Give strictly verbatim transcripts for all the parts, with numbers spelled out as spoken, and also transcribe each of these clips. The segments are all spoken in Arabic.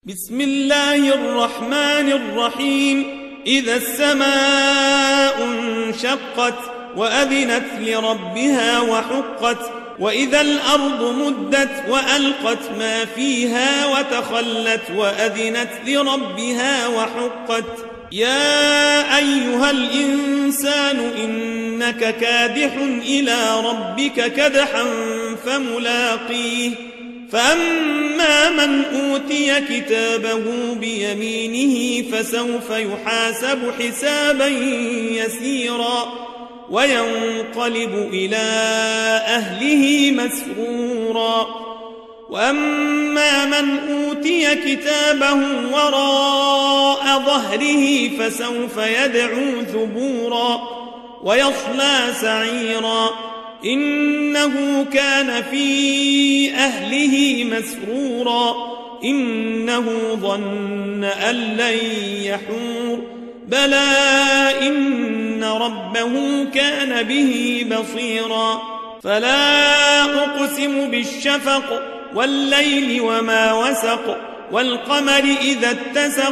بسم الله الرحمن الرحيم. إذا السماء انشقت وأذنت لربها وحقت وإذا الأرض مدت وألقت ما فيها وتخلت وأذنت لربها وحقت. يا أيها الإنسان إنك كادح إلى ربك كدحا فملاقيه فأما من أوتي كتابه بيمينه فسوف يحاسب حسابا يسيرا وينقلب إلى أهله مسرورا. وأما من أوتي كتابه وراء ظهره فسوف يدعو ثبورا ويصلى سعيرا إنه كان في أهله مسرورا إنه ظن أن لن يحور بلى إن ربه كان به بصيرا. فلا أقسم بالشفق والليل وما وسق والقمر إذا اتسق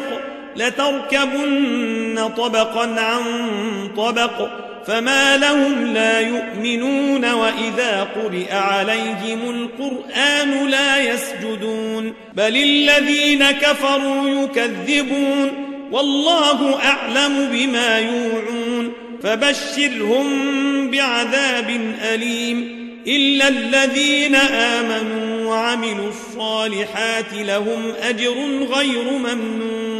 لتركبن طبقا عن طبق فما لهم لا يؤمنون وإذا قرئ عليهم القرآن لا يسجدون بل الذين كفروا يكذبون والله أعلم بما يوعون فبشرهم بعذاب أليم إلا الذين آمنوا وعملوا الصالحات لهم أجر غير ممنون.